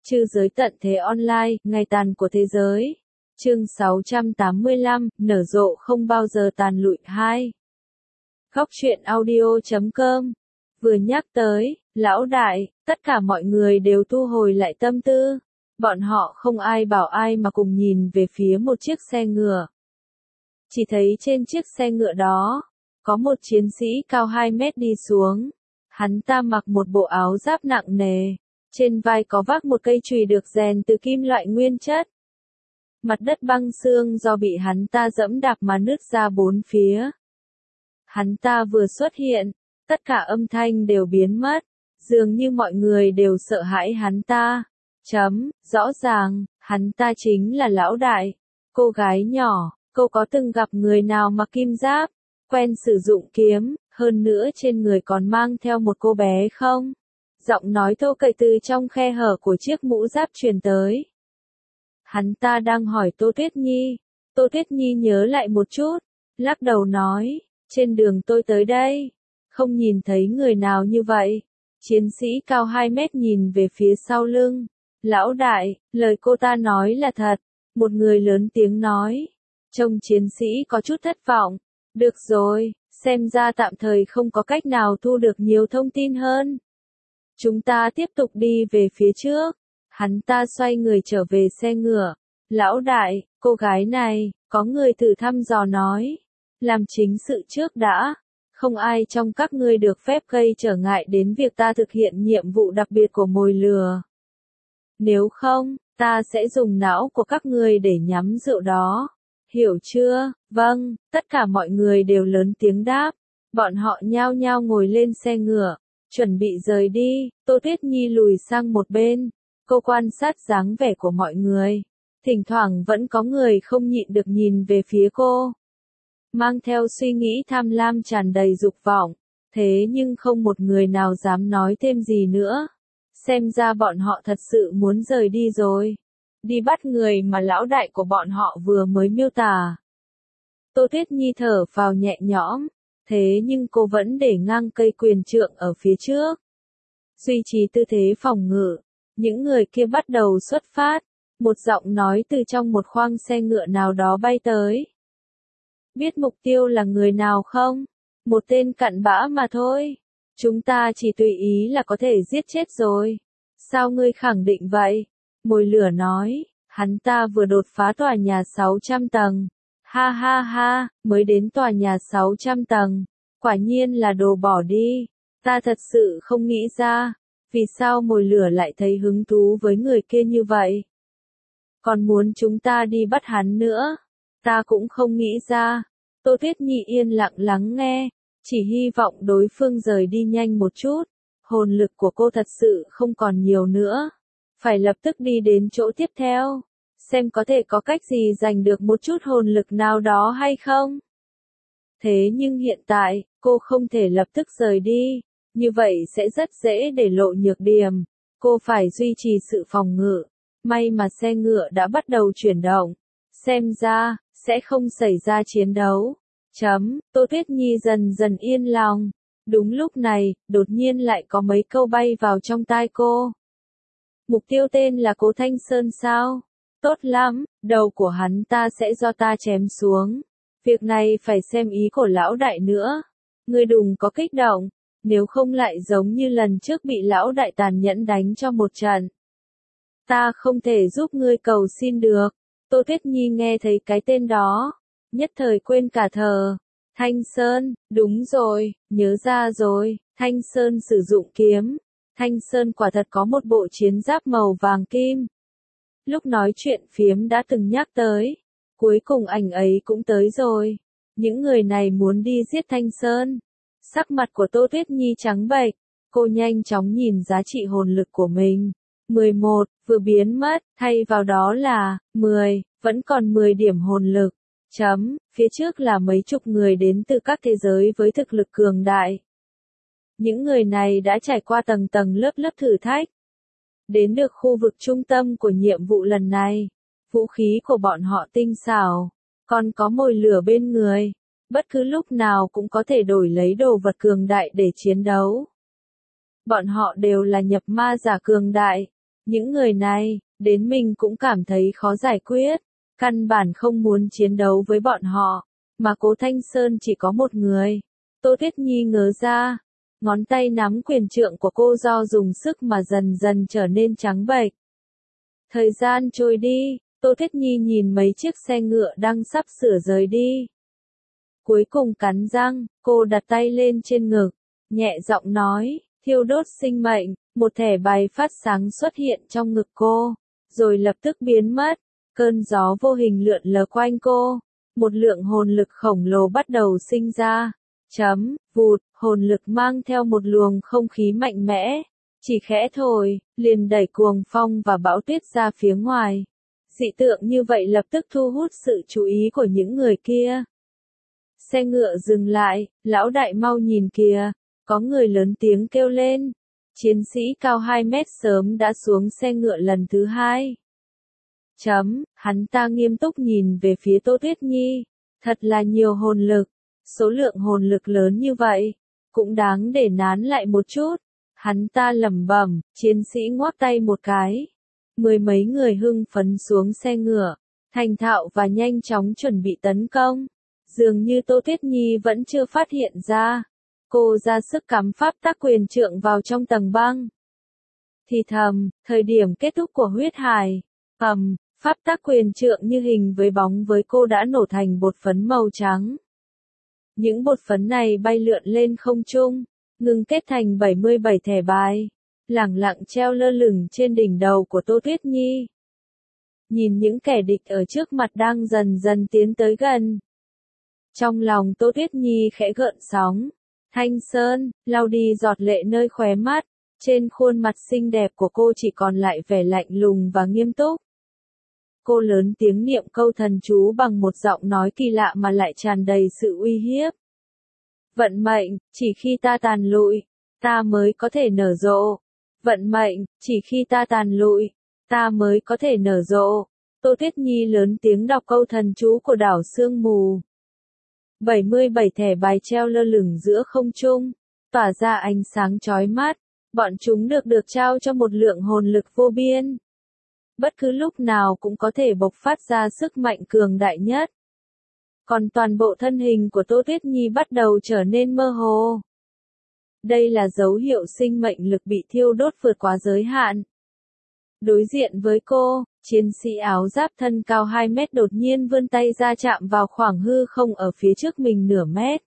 Trư giới tận thế online, ngày tàn của thế giới. Chương 685, nở rộ không bao giờ tàn lụi 2. Góc truyện audio.com. Vừa nhắc tới, lão đại, tất cả mọi người đều thu hồi lại tâm tư. Bọn họ không ai bảo ai mà cùng nhìn về phía một chiếc xe ngựa. Chỉ thấy trên chiếc xe ngựa đó, có một chiến sĩ cao 2 mét đi xuống. Hắn ta mặc một bộ áo giáp nặng nề. Trên vai có vác một cây chùy được rèn từ kim loại nguyên chất. Mặt đất băng xương do bị hắn ta dẫm đạp mà nứt ra bốn phía. Hắn ta vừa xuất hiện, tất cả âm thanh đều biến mất, dường như mọi người đều sợ hãi hắn ta. Rõ ràng, hắn ta chính là lão đại. Cô gái nhỏ, cô có từng gặp người nào mặc kim giáp, quen sử dụng kiếm, hơn nữa trên người còn mang theo một cô bé không? Giọng nói thô kệch từ trong khe hở của chiếc mũ giáp truyền tới. Hắn ta đang hỏi Tô Tuyết Nhi. Tô Tuyết Nhi nhớ lại một chút, lắc đầu nói, trên đường tôi tới đây, không nhìn thấy người nào như vậy. Chiến sĩ cao 2 mét nhìn về phía sau lưng. Lão đại, lời cô ta nói là thật. Một người lớn tiếng nói. Trông chiến sĩ có chút thất vọng. Được rồi, xem ra tạm thời không có cách nào thu được nhiều thông tin hơn. Chúng ta tiếp tục đi về phía trước. Hắn ta xoay người trở về xe ngựa. Lão đại, cô gái này, có người thử thăm dò nói. Làm chính sự trước đã. Không ai trong các ngươi được phép gây trở ngại đến việc ta thực hiện nhiệm vụ đặc biệt của mồi lừa. Nếu không, ta sẽ dùng não của các ngươi để nhắm rượu đó. Hiểu chưa? Vâng, tất cả mọi người đều lớn tiếng đáp. Bọn họ nhao nhao ngồi lên xe ngựa, chuẩn bị rời đi. Tô Tuyết Nhi lùi sang một bên. Cô quan sát dáng vẻ của mọi người. Thỉnh thoảng vẫn có người không nhịn được nhìn về phía cô. Mang theo suy nghĩ tham lam tràn đầy dục vọng. Thế nhưng không một người nào dám nói thêm gì nữa. Xem ra bọn họ thật sự muốn rời đi rồi. Đi bắt người mà lão đại của bọn họ vừa mới miêu tả. Tô Tuyết Nhi thở phào nhẹ nhõm. Thế nhưng cô vẫn để ngang cây quyền trượng ở phía trước. Duy trì tư thế phòng ngự. Những người kia bắt đầu xuất phát. Một giọng nói từ trong một khoang xe ngựa nào đó bay tới. Biết mục tiêu là người nào không? Một tên cặn bã mà thôi. Chúng ta chỉ tùy ý là có thể giết chết rồi. Sao ngươi khẳng định vậy? Mồi lửa nói, hắn ta vừa đột phá tòa nhà 600 tầng. Ha ha ha, mới đến tòa nhà 600 tầng. Quả nhiên là đồ bỏ đi. Ta thật sự không nghĩ ra. Vì sao mồi lửa lại thấy hứng thú với người kia như vậy? Còn muốn chúng ta đi bắt hắn nữa? Ta cũng không nghĩ ra. Tô Tuyết Nhi yên lặng lắng nghe, chỉ hy vọng đối phương rời đi nhanh một chút. Hồn lực của cô thật sự không còn nhiều nữa. Phải lập tức đi đến chỗ tiếp theo. Xem có thể có cách gì giành được một chút hồn lực nào đó hay không? Thế nhưng hiện tại, cô không thể lập tức rời đi. Như vậy sẽ rất dễ để lộ nhược điểm. Cô phải duy trì sự phòng ngự. May mà xe ngựa đã bắt đầu chuyển động. Xem ra, sẽ không xảy ra chiến đấu. Tô Tuyết Nhi dần dần yên lòng. Đúng lúc này, đột nhiên lại có mấy câu bay vào trong tai cô. Mục tiêu tên là Cố Thanh Sơn sao? Tốt lắm, đầu của hắn ta sẽ do ta chém xuống. Việc này phải xem ý của lão đại nữa. Ngươi đừng có kích động, nếu không lại giống như lần trước bị lão đại tàn nhẫn đánh cho một trận. Ta không thể giúp ngươi cầu xin được. Tô Tuyết Nhi nghe thấy cái tên đó, nhất thời quên cả thờ. Thanh Sơn, đúng rồi, nhớ ra rồi, Thanh Sơn sử dụng kiếm. Thanh Sơn quả thật có một bộ chiến giáp màu vàng kim. Lúc nói chuyện phiếm đã từng nhắc tới. Cuối cùng ảnh ấy cũng tới rồi. Những người này muốn đi giết Thanh Sơn. Sắc mặt của Tô Tuyết Nhi trắng bệch. Cô nhanh chóng nhìn giá trị hồn lực của mình. 11, vừa biến mất, thay vào đó là 10, vẫn còn 10 điểm hồn lực. Phía trước là mấy chục người đến từ các thế giới với thực lực cường đại. Những người này đã trải qua tầng tầng lớp lớp thử thách. Đến được khu vực trung tâm của nhiệm vụ lần này. Vũ khí của bọn họ tinh xảo. Còn có mồi lửa bên người. Bất cứ lúc nào cũng có thể đổi lấy đồ vật cường đại để chiến đấu. Bọn họ đều là nhập ma giả cường đại. Những người này, đến mình cũng cảm thấy khó giải quyết, căn bản không muốn chiến đấu với bọn họ, mà Cố Thanh Sơn chỉ có một người. Tô Tuyết Nhi ngớ ra, ngón tay nắm quyền trượng của cô do dùng sức mà dần dần trở nên trắng bệch. Thời gian trôi đi, Tô Tuyết Nhi nhìn mấy chiếc xe ngựa đang sắp sửa rời đi. Cuối cùng cắn răng, cô đặt tay lên trên ngực, nhẹ giọng nói, thiêu đốt sinh mệnh, một thẻ bài phát sáng xuất hiện trong ngực cô, rồi lập tức biến mất, cơn gió vô hình lượn lờ quanh cô, một lượng hồn lực khổng lồ bắt đầu sinh ra, vụt, hồn lực mang theo một luồng không khí mạnh mẽ, chỉ khẽ thổi, liền đẩy cuồng phong và bão tuyết ra phía ngoài. Dị tượng như vậy lập tức thu hút sự chú ý của những người kia. Xe ngựa dừng lại, lão đại mau nhìn kìa, có người lớn tiếng kêu lên. Chiến sĩ cao 2 mét sớm đã xuống xe ngựa lần thứ 2. Hắn ta nghiêm túc nhìn về phía Tô Tuyết Nhi, thật là nhiều hồn lực, số lượng hồn lực lớn như vậy, cũng đáng để nán lại một chút. Hắn ta lẩm bẩm, chiến sĩ ngoắc tay một cái. Mười mấy người hưng phấn xuống xe ngựa, thành thạo và nhanh chóng chuẩn bị tấn công. Dường như Tô Tuyết Nhi vẫn chưa phát hiện ra. Cô ra sức cắm pháp tắc quyền trượng vào trong tầng băng. Thì thầm, thời điểm kết thúc của huyết hải. Pháp tắc quyền trượng như hình với bóng với cô đã nổ thành bột phấn màu trắng. Những bột phấn này bay lượn lên không trung, ngưng kết thành 77 thẻ bài, lẳng lặng treo lơ lửng trên đỉnh đầu của Tô Tuyết Nhi. Nhìn những kẻ địch ở trước mặt đang dần dần tiến tới gần. Trong lòng Tô Tuyết Nhi khẽ gợn sóng. Thanh Sơn, lau đi giọt lệ nơi khóe mắt, trên khuôn mặt xinh đẹp của cô chỉ còn lại vẻ lạnh lùng và nghiêm túc. Cô lớn tiếng niệm câu thần chú bằng một giọng nói kỳ lạ mà lại tràn đầy sự uy hiếp. Vận mệnh, chỉ khi ta tàn lụi, ta mới có thể nở rộ. Vận mệnh, chỉ khi ta tàn lụi, ta mới có thể nở rộ. Tô Tuyết Nhi lớn tiếng đọc câu thần chú của đảo sương mù. 77 thẻ bài treo lơ lửng giữa không trung, tỏa ra ánh sáng chói mắt, bọn chúng được trao cho một lượng hồn lực vô biên. Bất cứ lúc nào cũng có thể bộc phát ra sức mạnh cường đại nhất. Còn toàn bộ thân hình của Tô Tuyết Nhi bắt đầu trở nên mơ hồ. Đây là dấu hiệu sinh mệnh lực bị thiêu đốt vượt quá giới hạn. Đối diện với cô, chiến sĩ áo giáp thân cao 2 mét đột nhiên vươn tay ra chạm vào khoảng hư không ở phía trước mình nửa mét.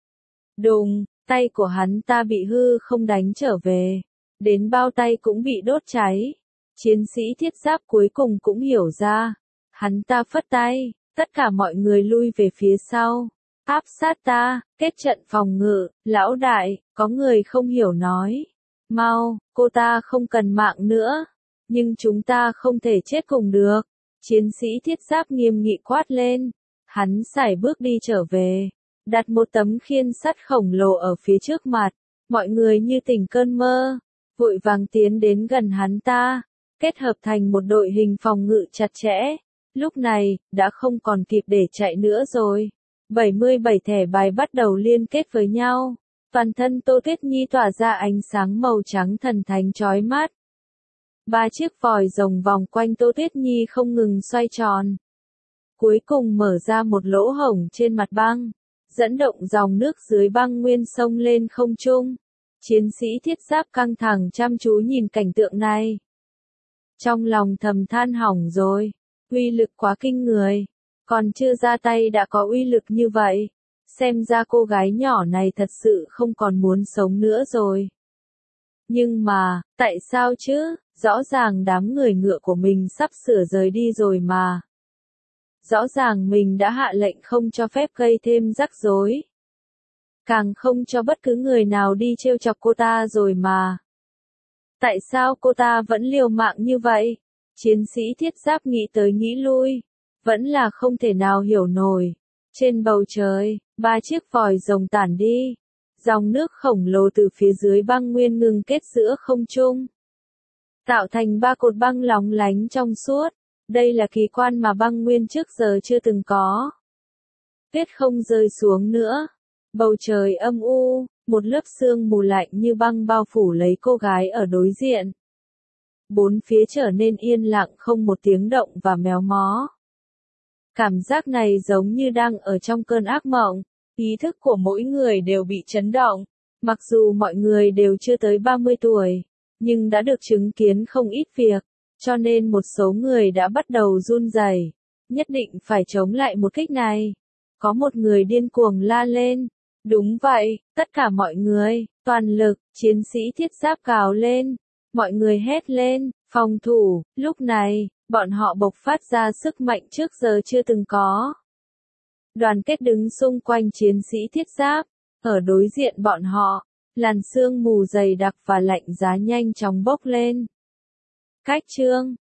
Đùng, tay của hắn ta bị hư không đánh trở về. Đến bao tay cũng bị đốt cháy. Chiến sĩ thiết giáp cuối cùng cũng hiểu ra. Hắn ta phất tay, tất cả mọi người lui về phía sau. Áp sát ta, kết trận phòng ngự, lão đại, có người không hiểu nói. Mau, cô ta không cần mạng nữa. Nhưng chúng ta không thể chết cùng được. Chiến sĩ thiết giáp nghiêm nghị quát lên. Hắn sải bước đi trở về. Đặt một tấm khiên sắt khổng lồ ở phía trước mặt. Mọi người như tỉnh cơn mơ. Vội vàng tiến đến gần hắn ta. Kết hợp thành một đội hình phòng ngự chặt chẽ. Lúc này, đã không còn kịp để chạy nữa rồi. 77 thẻ bài bắt đầu liên kết với nhau. Toàn thân Tô Tuyết Nhi tỏa ra ánh sáng màu trắng thần thánh chói mắt. 3 chiếc vòi rồng vòng quanh Tô Tuyết Nhi không ngừng xoay tròn. Cuối cùng mở ra một lỗ hổng trên mặt băng, dẫn động dòng nước dưới băng nguyên sông lên không trung. Chiến sĩ thiết giáp căng thẳng chăm chú nhìn cảnh tượng này. Trong lòng thầm than hỏng rồi, uy lực quá kinh người, còn chưa ra tay đã có uy lực như vậy. Xem ra cô gái nhỏ này thật sự không còn muốn sống nữa rồi. Nhưng mà, tại sao chứ, rõ ràng đám người ngựa của mình sắp sửa rời đi rồi mà. Rõ ràng mình đã hạ lệnh không cho phép gây thêm rắc rối. Càng không cho bất cứ người nào đi trêu chọc cô ta rồi mà. Tại sao cô ta vẫn liều mạng như vậy? Chiến sĩ thiết giáp nghĩ tới nghĩ lui. Vẫn là không thể nào hiểu nổi. Trên bầu trời, 3 chiếc vòi rồng tản đi. Dòng nước khổng lồ từ phía dưới băng nguyên ngừng kết giữa không trung. Tạo thành 3 cột băng lóng lánh trong suốt. Đây là kỳ quan mà băng nguyên trước giờ chưa từng có. Tuyết không rơi xuống nữa. Bầu trời âm u, một lớp sương mù lạnh như băng bao phủ lấy cô gái ở đối diện. bốn phía trở nên yên lặng không một tiếng động và méo mó. Cảm giác này giống như đang ở trong cơn ác mộng, ý thức của mỗi người đều bị chấn động. Mặc dù mọi người đều chưa tới 30 tuổi, nhưng đã được chứng kiến không ít việc, cho nên một số người đã bắt đầu run rẩy, nhất định phải chống lại một kích này. Có một người điên cuồng la lên. Đúng vậy, tất cả mọi người, toàn lực, chiến sĩ thiết giáp gào lên. Mọi người hét lên, phòng thủ, lúc này, bọn họ bộc phát ra sức mạnh trước giờ chưa từng có. Đoàn kết đứng xung quanh chiến sĩ thiết giáp, ở đối diện bọn họ, làn sương mù dày đặc và lạnh giá nhanh chóng bốc lên. Cách chương